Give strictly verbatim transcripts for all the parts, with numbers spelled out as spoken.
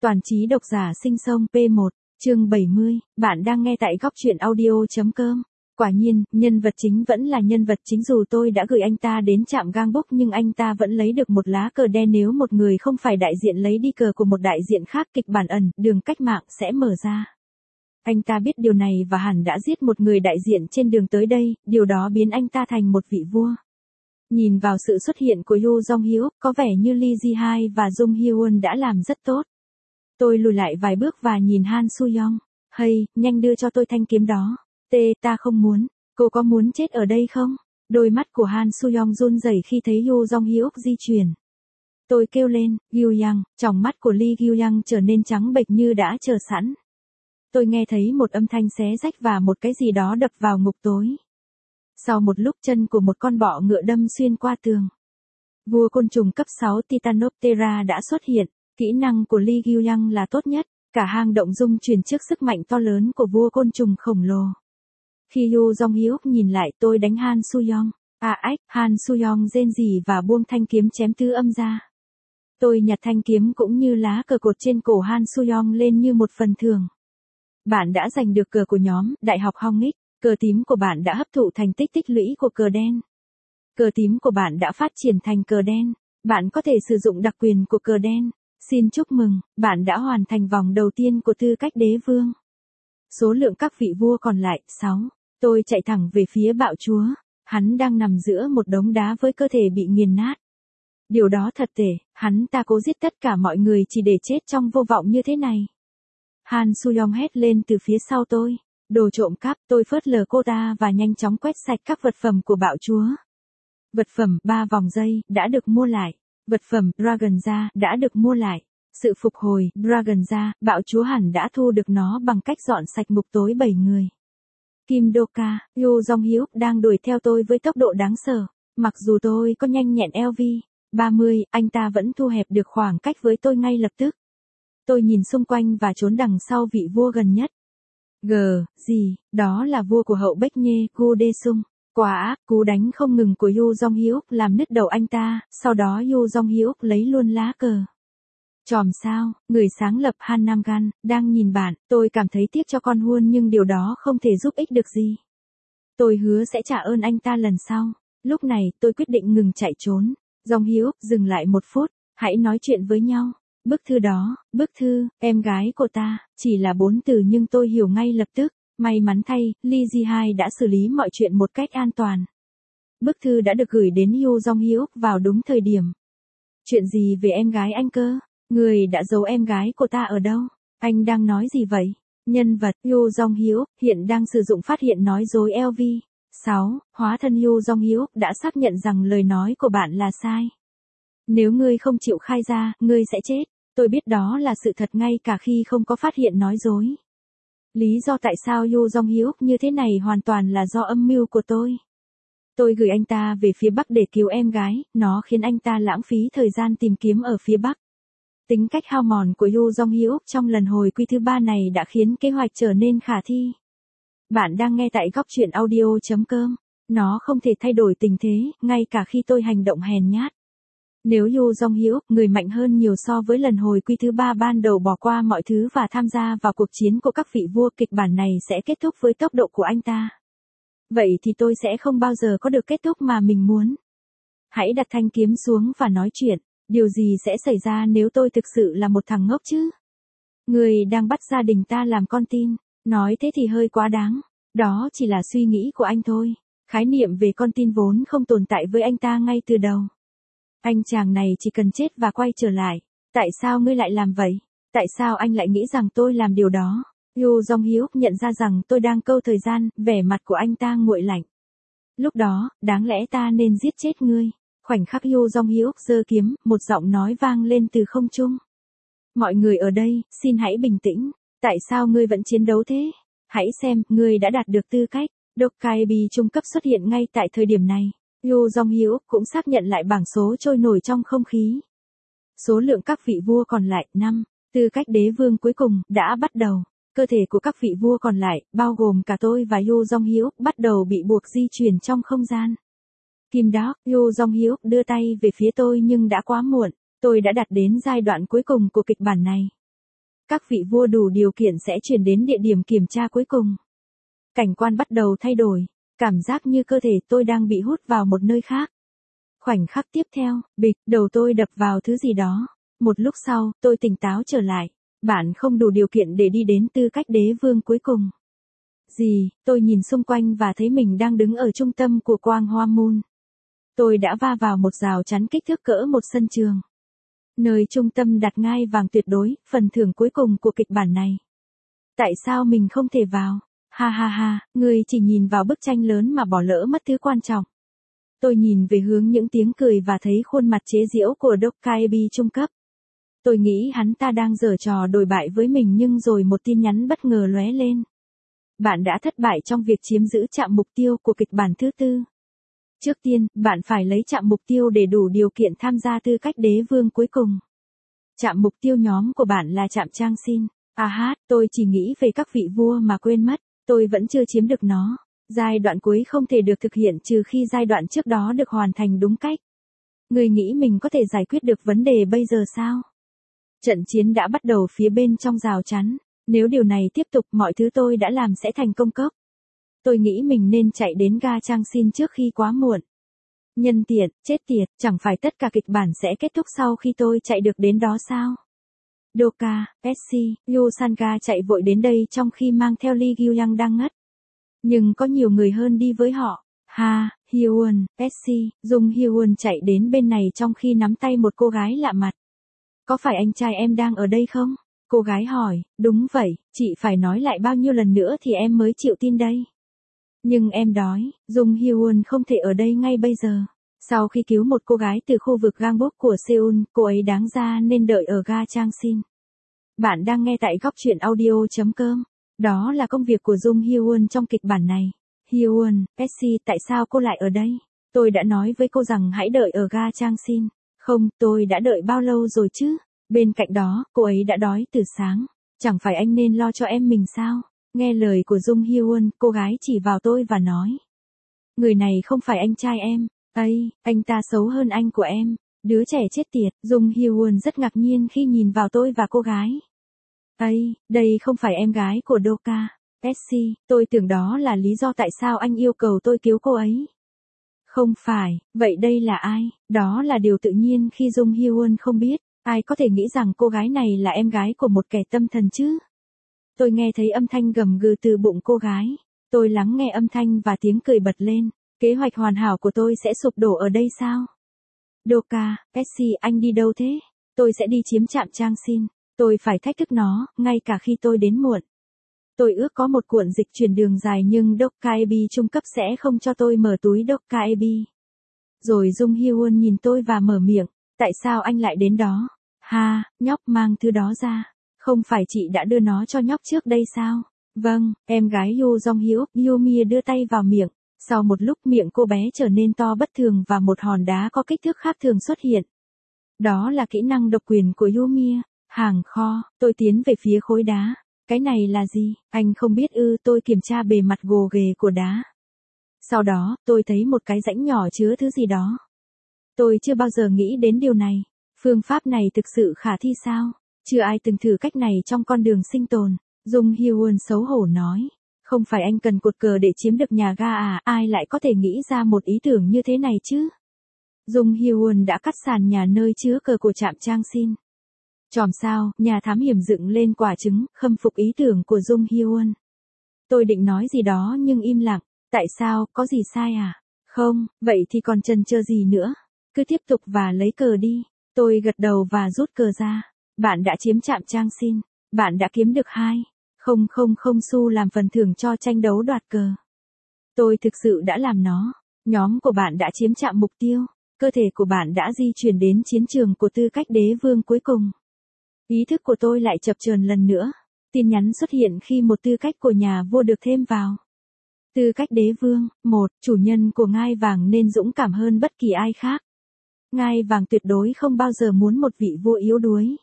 Toàn trí độc giả sinh sông P một, chương bảy mươi, bạn đang nghe tại góc truyện audio.com. Quả nhiên, nhân vật chính vẫn là nhân vật chính dù tôi đã gửi anh ta đến trạm gang bốc nhưng anh ta vẫn lấy được một lá cờ đen nếu một người không phải đại diện lấy đi cờ của một đại diện khác kịch bản ẩn, đường cách mạng sẽ mở ra. Anh ta biết điều này và hẳn đã giết một người đại diện trên đường tới đây, điều đó biến anh ta thành một vị vua. Nhìn vào sự xuất hiện của Yoo Jong Hyuk, có vẻ như Lee Ji Hae và Jung Hee Won đã làm rất tốt. Tôi lùi lại vài bước và nhìn Han Soo Young. Hay, nhanh đưa cho tôi thanh kiếm đó. Tê, ta không muốn. Cô có muốn chết ở đây không? Đôi mắt của Han Soo Young run rẩy khi thấy Yoo Jong Hyuk di chuyển. Tôi kêu lên, Gyu Yang, tròng mắt của Lee Gyu Yang trở nên trắng bệch như đã chờ sẵn. Tôi nghe thấy một âm thanh xé rách và một cái gì đó đập vào ngục tối. Sau một lúc chân của một con bọ ngựa đâm xuyên qua tường. Vua côn trùng cấp sáu Titanoptera đã xuất hiện. Kỹ năng của Lee Gyu Yang là tốt nhất, cả hang động rung chuyển trước sức mạnh to lớn của vua côn trùng khổng lồ. Khi Yoo Jong Hyuk nhìn lại tôi đánh Han Soo Young. À ách, Han Soo Young rên rỉ và buông thanh kiếm chém tứ âm ra. Tôi nhặt thanh kiếm cũng như lá cờ cột trên cổ Han Soo Young lên như một phần thưởng. Bạn đã giành được cờ của nhóm Đại học Hongik, cờ tím của bạn đã hấp thụ thành tích tích lũy của cờ đen. Cờ tím của bạn đã phát triển thành cờ đen, bạn có thể sử dụng đặc quyền của cờ đen. Xin chúc mừng, bạn đã hoàn thành vòng đầu tiên của tư cách đế vương. Số lượng các vị vua còn lại, sáu. Tôi chạy thẳng về phía bạo chúa. Hắn đang nằm giữa một đống đá với cơ thể bị nghiền nát. Điều đó thật tệ, hắn ta cố giết tất cả mọi người chỉ để chết trong vô vọng như thế này. Han Soo Young hét lên từ phía sau tôi. Đồ trộm cắp, tôi phớt lờ cô ta và nhanh chóng quét sạch các vật phẩm của bạo chúa. Vật phẩm, ba vòng dây, đã được mua lại. Vật phẩm, Dragon Ra, đã được mua lại. Sự phục hồi, Dragon Ra, bạo chúa hẳn đã thu được nó bằng cách dọn sạch ngục tối bảy người. Kim Doka, Yoo Jong Hyuk đang đuổi theo tôi với tốc độ đáng sợ. Mặc dù tôi có nhanh nhẹn L V ba mươi, anh ta vẫn thu hẹp được khoảng cách với tôi ngay lập tức. Tôi nhìn xung quanh và trốn đằng sau vị vua gần nhất. G, gì, đó là vua của hậu Bách Nhê, Gu Đê Sung. Quá ác, cú đánh không ngừng của Yoo Jong Hyuk làm nứt đầu anh ta, sau đó Yoo Jong Hyuk lấy luôn lá cờ. Chòm sao, người sáng lập Han Nam Gan, đang nhìn bạn, tôi cảm thấy tiếc cho con Huân nhưng điều đó không thể giúp ích được gì. Tôi hứa sẽ trả ơn anh ta lần sau. Lúc này, tôi quyết định ngừng chạy trốn. Jong Hyuk, dừng lại một phút, hãy nói chuyện với nhau. Bức thư đó, bức thư, em gái của ta, chỉ là bốn từ nhưng tôi hiểu ngay lập tức. May mắn thay, Lee Ji Hae đã xử lý mọi chuyện một cách an toàn. Bức thư đã được gửi đến Yoo Jong Hyuk vào đúng thời điểm. Chuyện gì về em gái anh cơ? Người đã giấu em gái của ta ở đâu? Anh đang nói gì vậy? Nhân vật Yoo Jong Hyuk hiện đang sử dụng phát hiện nói dối L V. sáu. Hóa thân Yoo Jong Hyuk đã xác nhận rằng lời nói của bạn là sai. Nếu ngươi không chịu khai ra, ngươi sẽ chết. Tôi biết đó là sự thật ngay cả khi không có phát hiện nói dối. Lý do tại sao Yoo Jong Hyuk như thế này hoàn toàn là do âm mưu của tôi. Tôi gửi anh ta về phía Bắc để cứu em gái, nó khiến anh ta lãng phí thời gian tìm kiếm ở phía Bắc. Tính cách hao mòn của Yoo Jong Hyuk trong lần hồi quy thứ ba này đã khiến kế hoạch trở nên khả thi. Bạn đang nghe tại góc truyện audio.com. Nó không thể thay đổi tình thế, ngay cả khi tôi hành động hèn nhát. Nếu Yoo Jong Hyuk, người mạnh hơn nhiều so với lần hồi quy thứ ba ban đầu bỏ qua mọi thứ và tham gia vào cuộc chiến của các vị vua, kịch bản này sẽ kết thúc với tốc độ của anh ta. Vậy thì tôi sẽ không bao giờ có được kết thúc mà mình muốn. Hãy đặt thanh kiếm xuống và nói chuyện. Điều gì sẽ xảy ra nếu tôi thực sự là một thằng ngốc chứ? Người đang bắt gia đình ta làm con tin. Nói thế thì hơi quá đáng. Đó chỉ là suy nghĩ của anh thôi. Khái niệm về con tin vốn không tồn tại với anh ta ngay từ đầu. Anh chàng này chỉ cần chết và quay trở lại. Tại sao ngươi lại làm vậy? Tại sao anh lại nghĩ rằng tôi làm điều đó? Yoo Jong Hyuk nhận ra rằng tôi đang câu thời gian, vẻ mặt của anh ta nguội lạnh. Lúc đó, đáng lẽ ta nên giết chết ngươi. Khoảnh khắc Yoo Jong Hyuk giơ kiếm, một giọng nói vang lên từ không trung. Mọi người ở đây, xin hãy bình tĩnh. Tại sao ngươi vẫn chiến đấu thế? Hãy xem, ngươi đã đạt được tư cách. Dokkaebi trung cấp xuất hiện ngay tại thời điểm này. Yoo Jong Hyuk cũng xác nhận lại bảng số trôi nổi trong không khí. Số lượng các vị vua còn lại, năm. Tư cách đế vương cuối cùng, đã bắt đầu. Cơ thể của các vị vua còn lại, bao gồm cả tôi và Yoo Jong Hyuk, bắt đầu bị buộc di chuyển trong không gian. Kim Dog, Yoo Jong Hyuk đưa tay về phía tôi nhưng đã quá muộn. Tôi đã đạt đến giai đoạn cuối cùng của kịch bản này. Các vị vua đủ điều kiện sẽ chuyển đến địa điểm kiểm tra cuối cùng. Cảnh quan bắt đầu thay đổi, cảm giác như cơ thể tôi đang bị hút vào một nơi khác. Khoảnh khắc tiếp theo, bịch, đầu tôi đập vào thứ gì đó. Một lúc sau, tôi tỉnh táo trở lại. Bạn không đủ điều kiện để đi đến tư cách đế vương cuối cùng. Gì, tôi nhìn xung quanh và thấy mình đang đứng ở trung tâm của quang hoa moon. Tôi đã va vào một rào chắn kích thước cỡ một sân trường. Nơi trung tâm đặt ngai vàng tuyệt đối, phần thưởng cuối cùng của kịch bản này. Tại sao mình không thể vào? Ha ha ha, người chỉ nhìn vào bức tranh lớn mà bỏ lỡ mất thứ quan trọng. Tôi nhìn về hướng những tiếng cười và thấy khuôn mặt chế giễu của Dokkaebi trung cấp. Tôi nghĩ hắn ta đang giở trò đồi bại với mình nhưng rồi một tin nhắn bất ngờ lóe lên. Bạn đã thất bại trong việc chiếm giữ trạm mục tiêu của kịch bản thứ tư. Trước tiên, bạn phải lấy trạm mục tiêu để đủ điều kiện tham gia tư cách đế vương cuối cùng. Trạm mục tiêu nhóm của bạn là trạm Trang Xin. À hát, tôi chỉ nghĩ về các vị vua mà quên mất, tôi vẫn chưa chiếm được nó. Giai đoạn cuối không thể được thực hiện trừ khi giai đoạn trước đó được hoàn thành đúng cách. Người nghĩ mình có thể giải quyết được vấn đề bây giờ sao? Trận chiến đã bắt đầu phía bên trong rào chắn. Nếu điều này tiếp tục mọi thứ tôi đã làm sẽ thành công cốc. Tôi nghĩ mình nên chạy đến ga Trang Xin trước khi quá muộn. Nhân tiện, chết tiệt, chẳng phải tất cả kịch bản sẽ kết thúc sau khi tôi chạy được đến đó sao? Doka, Pepsi, Yusanka chạy vội đến đây trong khi mang theo Lee Gyuyang đang ngất. Nhưng có nhiều người hơn đi với họ. Ha, Hyewon, Pepsi, Dung Hyewon chạy đến bên này trong khi nắm tay một cô gái lạ mặt. Có phải anh trai em đang ở đây không? Cô gái hỏi, đúng vậy, chị phải nói lại bao nhiêu lần nữa thì em mới chịu tin đây. Nhưng em đói, Dung Hyewon không thể ở đây ngay bây giờ. Sau khi cứu một cô gái từ khu vực Gangbok của Seoul, cô ấy đáng ra nên đợi ở ga Trang Xin. Bạn đang nghe tại góc truyện audio chấm com. Đó là công việc của Dung Hyewon trong kịch bản này. Hyewon, Pepsi, tại sao cô lại ở đây? Tôi đã nói với cô rằng hãy đợi ở ga Trang Xin. Không, tôi đã đợi bao lâu rồi chứ? Bên cạnh đó, cô ấy đã đói từ sáng. Chẳng phải anh nên lo cho em mình sao? Nghe lời của Dung Hyewon, cô gái chỉ vào tôi và nói. Người này không phải anh trai em. Ây, anh ta xấu hơn anh của em. Đứa trẻ chết tiệt. Dung Hyewon rất ngạc nhiên khi nhìn vào tôi và cô gái. Ây, đây không phải em gái của Doka. Pepsi, tôi tưởng đó là lý do tại sao anh yêu cầu tôi cứu cô ấy. Không phải, vậy đây là ai? Đó là điều tự nhiên khi Dung Hyewon không biết. Ai có thể nghĩ rằng cô gái này là em gái của một kẻ tâm thần chứ? Tôi nghe thấy âm thanh gầm gừ từ bụng cô gái. Tôi lắng nghe âm thanh và tiếng cười bật lên. Kế hoạch hoàn hảo của tôi sẽ sụp đổ ở đây sao? Doka, Pepsi, anh đi đâu thế? Tôi sẽ đi chiếm trạm Trang Xin. Tôi phải thách thức nó, ngay cả khi tôi đến muộn. Tôi ước có một cuộn dịch chuyển đường dài nhưng Dokkaebi trung cấp sẽ không cho tôi mở túi Dokkaebi. Rồi Dung Hyewon nhìn tôi và mở miệng. Tại sao anh lại đến đó? Ha, nhóc mang thứ đó ra. Không phải chị đã đưa nó cho nhóc trước đây sao? Vâng, em gái Yoo Jong-hyuk, Yumie đưa tay vào miệng. Sau một lúc miệng cô bé trở nên to bất thường và một hòn đá có kích thước khác thường xuất hiện. Đó là kỹ năng độc quyền của Yumie. Hàng kho, tôi tiến về phía khối đá. Cái này là gì? Anh không biết ư? Tôi kiểm tra bề mặt gồ ghề của đá. Sau đó, tôi thấy một cái rãnh nhỏ chứa thứ gì đó. Tôi chưa bao giờ nghĩ đến điều này. Phương pháp này thực sự khả thi sao? Chưa ai từng thử cách này trong con đường sinh tồn. Dung Hyewon xấu hổ nói. Không phải anh cần cột cờ để chiếm được nhà ga à? Ai lại có thể nghĩ ra một ý tưởng như thế này chứ? Dung Hyewon đã cắt sàn nhà nơi chứa cờ của trạm Trang Xin. Chòm sao, nhà thám hiểm dựng lên quả trứng, khâm phục ý tưởng của Dung Hyewon. Tôi định nói gì đó nhưng im lặng. Tại sao, có gì sai à? Không, vậy thì còn chần chờ gì nữa? Cứ tiếp tục và lấy cờ đi. Tôi gật đầu và rút cờ ra. Bạn đã chiếm trạm Trang Xin. Bạn đã kiếm được hai. Không không không xu làm phần thưởng cho tranh đấu đoạt cờ. Tôi thực sự đã làm nó. Nhóm của bạn đã chiếm trạm mục tiêu. Cơ thể của bạn đã di chuyển đến chiến trường của tư cách đế vương cuối cùng. Ý thức của tôi lại chập chờn lần nữa. Tin nhắn xuất hiện khi một tư cách của nhà vua được thêm vào. Tư cách đế vương, một, chủ nhân của ngai vàng nên dũng cảm hơn bất kỳ ai khác. Ngai vàng tuyệt đối không bao giờ muốn một vị vua yếu đuối.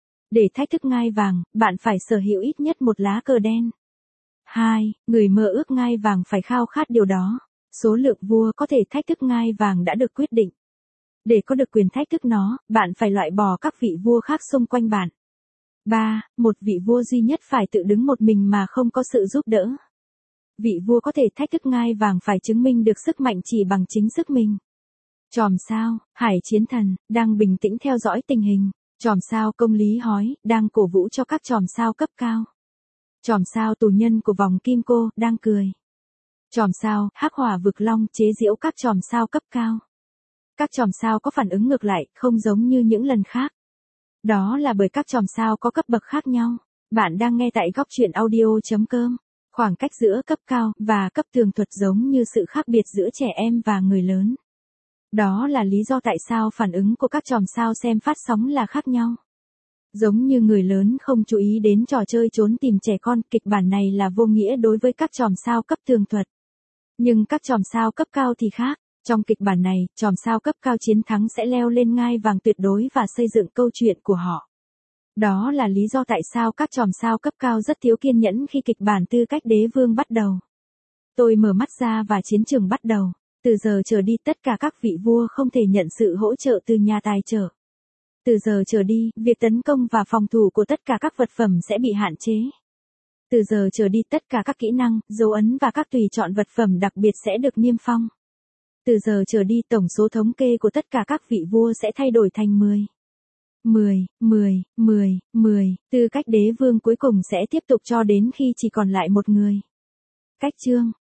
Để thách thức ngai vàng, bạn phải sở hữu ít nhất một lá cờ đen. Hai, người mơ ước ngai vàng phải khao khát điều đó. Số lượng vua có thể thách thức ngai vàng đã được quyết định. Để có được quyền thách thức nó, bạn phải loại bỏ các vị vua khác xung quanh bạn. ba. Một vị vua duy nhất phải tự đứng một mình mà không có sự giúp đỡ. Vị vua có thể thách thức ngai vàng phải chứng minh được sức mạnh chỉ bằng chính sức mình. Chòm sao, Hải Chiến Thần, đang bình tĩnh theo dõi tình hình. Chòm sao Công Lý Hói, đang cổ vũ cho các chòm sao cấp cao. Chòm sao Tù Nhân của vòng Kim Cô, đang cười. Chòm sao Hắc Hỏa Vực Long chế giễu các chòm sao cấp cao. Các chòm sao có phản ứng ngược lại, không giống như những lần khác. Đó là bởi các chòm sao có cấp bậc khác nhau. Bạn đang nghe tại góc truyện audio chấm com. Khoảng cách giữa cấp cao và cấp tường thuật giống như sự khác biệt giữa trẻ em và người lớn. Đó là lý do tại sao phản ứng của các chòm sao xem phát sóng là khác nhau. Giống như người lớn không chú ý đến trò chơi trốn tìm trẻ con, kịch bản này là vô nghĩa đối với các chòm sao cấp tường thuật. Nhưng các chòm sao cấp cao thì khác. Trong kịch bản này, chòm sao cấp cao chiến thắng sẽ leo lên ngai vàng tuyệt đối và xây dựng câu chuyện của họ. Đó là lý do tại sao các chòm sao cấp cao rất thiếu kiên nhẫn khi kịch bản Tư Cách Đế Vương bắt đầu. Tôi mở mắt ra và chiến trường bắt đầu. Từ giờ trở đi tất cả các vị vua không thể nhận sự hỗ trợ từ nhà tài trợ. Từ giờ trở đi, việc tấn công và phòng thủ của tất cả các vật phẩm sẽ bị hạn chế. Từ giờ trở đi tất cả các kỹ năng, dấu ấn và các tùy chọn vật phẩm đặc biệt sẽ được niêm phong. Từ giờ trở đi tổng số thống kê của tất cả các vị vua sẽ thay đổi thành mười. mười, mười, mười, mười, Tư Cách Đế Vương cuối cùng sẽ tiếp tục cho đến khi chỉ còn lại một người. Cách chương,